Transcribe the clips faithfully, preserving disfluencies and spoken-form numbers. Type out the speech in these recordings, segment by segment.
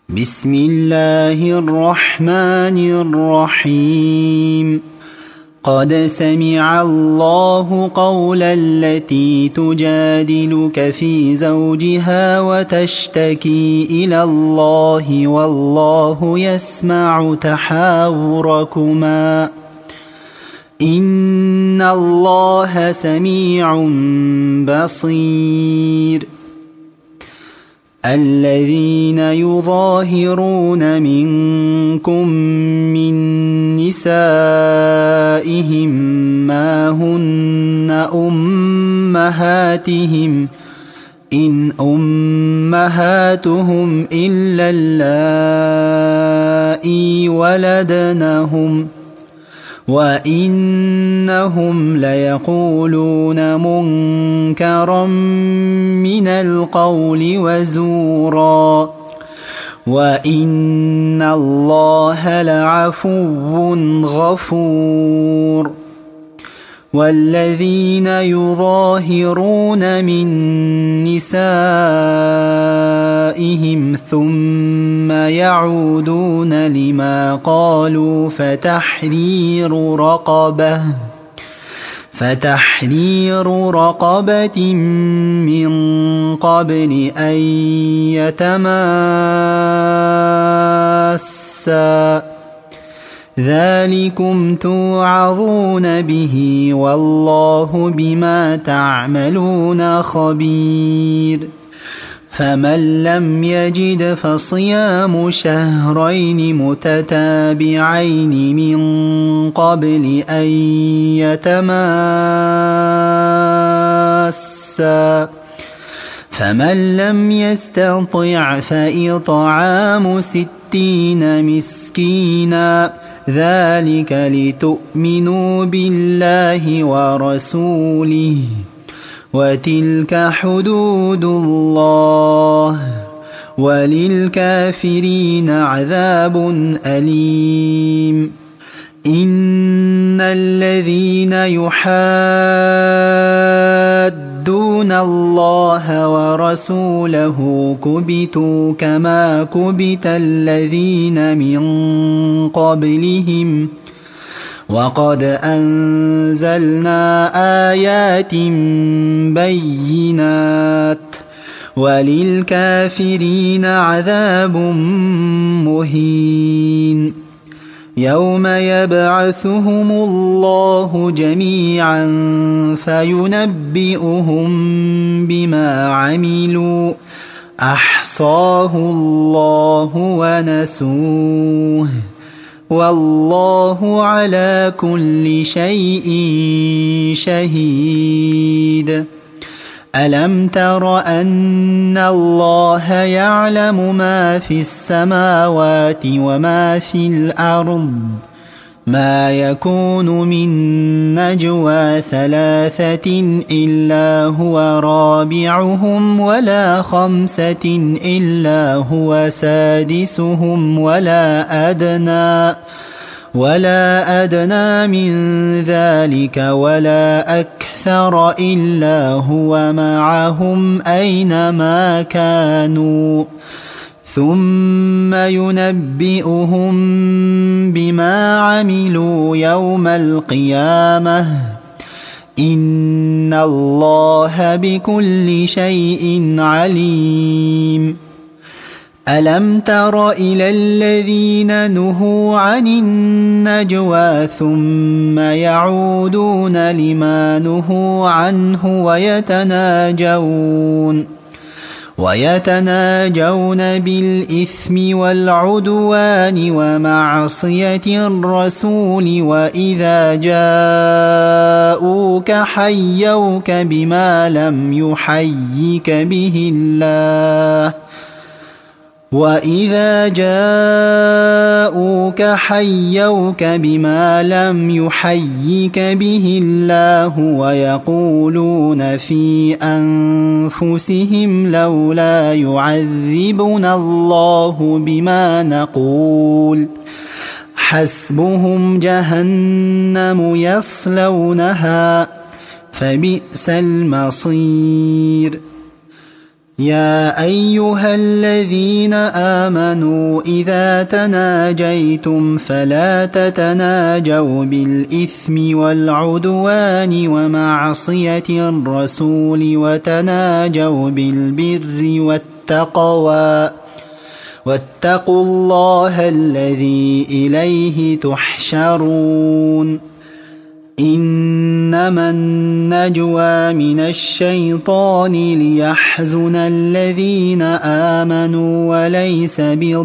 بسم الله الرحمن الرحيم. قد سمع الله قول التي تجادلك في زوجها وتشتكي إلى الله والله يسمع تحاوركما إن الله سميع بصير. الذين يظاهرون منكم من نسائهم ما هن أمهاتهم إن أمهاتهم إلا اللائي ولدنهم وإنهم ليقولون منكرا من القول وزورا وإن الله لعفو غفور. والذين يظاهرون من نسائهم ثم يعودون لما قالوا فتحرير رقبة فتحرير رقبة من قبل أن يتماسا ذلكم توعظون به والله بما تعملون خبير. فمن لم يجد فصيام شهرين متتابعين من قبل أن يتماسا فمن لم يستطع فإطعام ستين مسكينا ذلك لتؤمنوا بالله ورسوله وتلك حدود الله وللكافرين عذاب أليم. إن الذين يحادون الله ورسوله كبتوا كما كبت الذين من قبلهم وقد أنزلنا آيات بينات وللكافرين عذاب مهين. يوم يبعثهم الله جميعا فينبئهم بما عملوا أحصاه الله ونسوه والله على كل شيء شهيد. ألم تر أن الله يعلم ما في السماوات وما في الأرض ما يكون من نجوى ثلاثة إلا هو رابعهم ولا خمسة إلا هو سادسهم ولا أدنى ولا أدنى من ذلك ولا أكثر إلا هو معهم أينما كانوا ثم ينبئهم بما عملوا يوم القيامة إن الله بكل شيء عليم. ألم تر إلى الذين نهوا عن النجوى ثم يعودون لما نهوا عنه ويتناجون ويتناجون بالإثم والعدوان ومعصية الرسول وإذا جاءوك حيوك بما لم يحيك به الله وإذا جاءوك حيوك بما لم يحيك به الله ويقولون في أنفسهم لولا يعذبنا الله بما نقول حسبهم جهنم يصلونها فبئس المصير. يا أيها الذين آمنوا إذا تناجيتم فلا تتناجوا بالإثم والعدوان ومعصية الرسول وتناجوا بالبر والتقوى واتقوا الله الذي إليه تحشرون إنما النجوى من الشيطان ليحزن الذين آمنوا وليس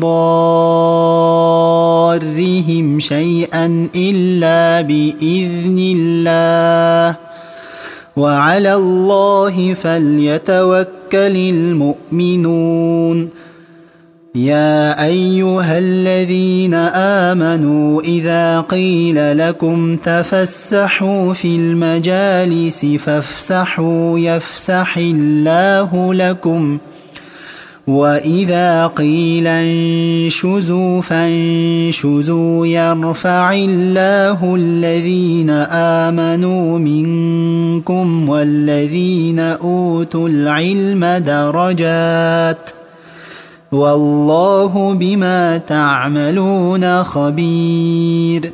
بضارهم شيئا إلا بإذن الله وعلى الله فليتوكل المؤمنون يا أيها الذين آمنوا إذا قيل لكم تفسحوا في المجالس فافسحوا يفسح الله لكم وإذا قيل انشزوا فانشزوا يرفع الله الذين آمنوا منكم والذين أوتوا العلم درجات والله بما تعملون خبير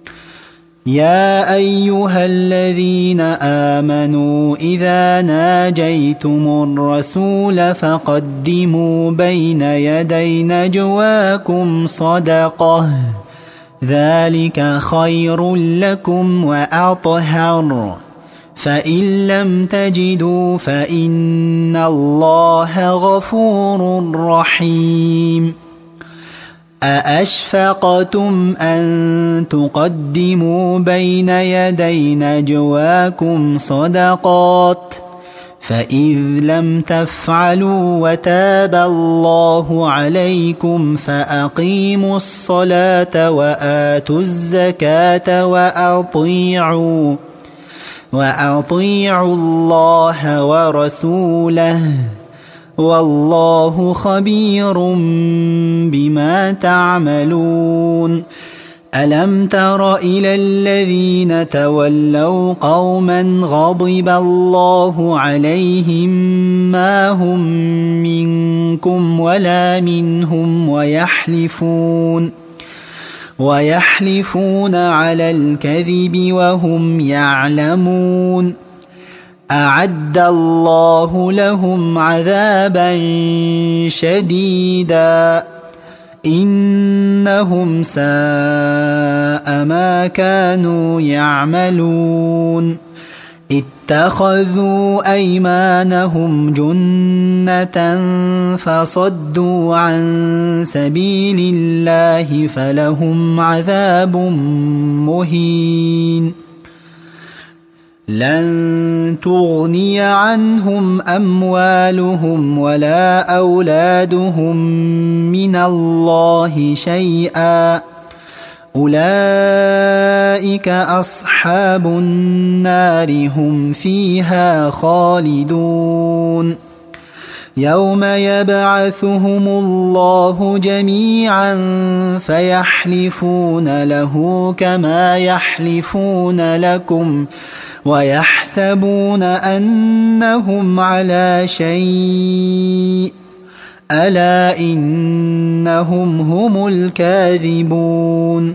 يا أيها الذين آمنوا إذا ناجيتم الرسول فقدموا بين يدي نجواكم صدقة ذلك خير لكم وأطهر فإن لم تجدوا فإن الله غفور رحيم أأشفقتم أن تقدموا بين يدي نجواكم صدقات فإذ لم تفعلوا وتاب الله عليكم فأقيموا الصلاة وآتوا الزكاة وأطيعوا وأطيعوا الله ورسوله والله خبير بما تعملون ألم تر إلى الذين تولوا قوما غضب الله عليهم ما هم منكم ولا منهم ويحلفون ويحلفون على الكذب وهم يعلمون أعد الله لهم عذابا شديدا إنهم ساء ما كانوا يعملون اتخذوا أيمانهم جنة فصدوا عن سبيل الله فلهم عذاب مهين لن تغني عنهم أموالهم ولا أولادهم من الله شيئا أولئك أصحاب النار هم فيها خالدون يوم يبعثهم الله جميعا فيحلفون له كما يحلفون لكم ويحسبون أنهم على شيء ألا إنهم هم الكاذبون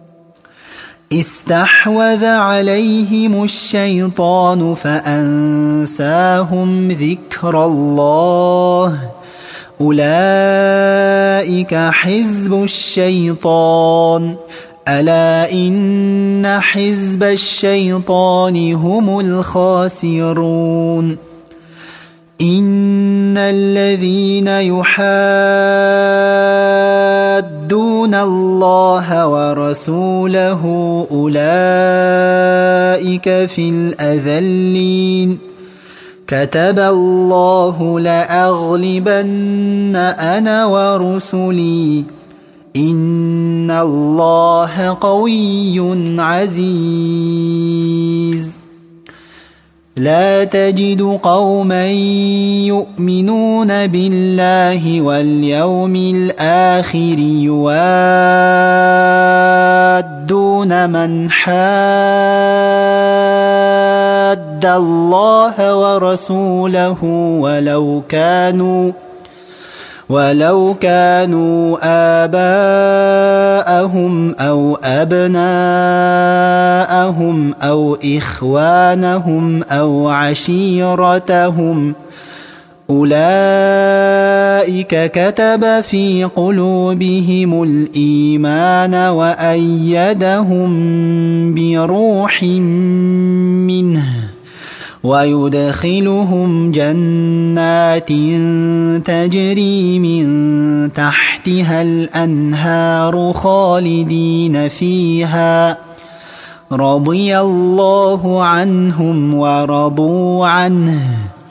استحوذ عليهم الشيطان فأنساهم ذكر الله أولئك حزب الشيطان ألا إن حزب الشيطان هم الخاسرون إن الذين يحادون الله ورسوله أولئك في الأذلين كتب الله لأغلبن أنا ورسلي إن الله قوي عزيز لا تجد قوما يؤمنون بالله واليوم الآخر يوادون من حاد حاد الله ورسوله ولو كانوا ولو كانوا آباءهم أو أبناءهم أو إخوانهم أو عشيرتهم أولئك كتب في قلوبهم الإيمان وأيدهم بروح منه ويدخلهم جنات تجري من تحتها الأنهار خالدين فيها رضي الله عنهم ورضوا عنه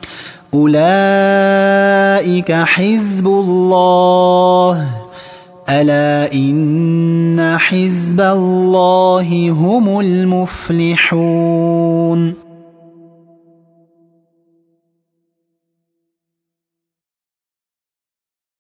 أولئك حزب الله ألا إن حزب الله هم المفلحون.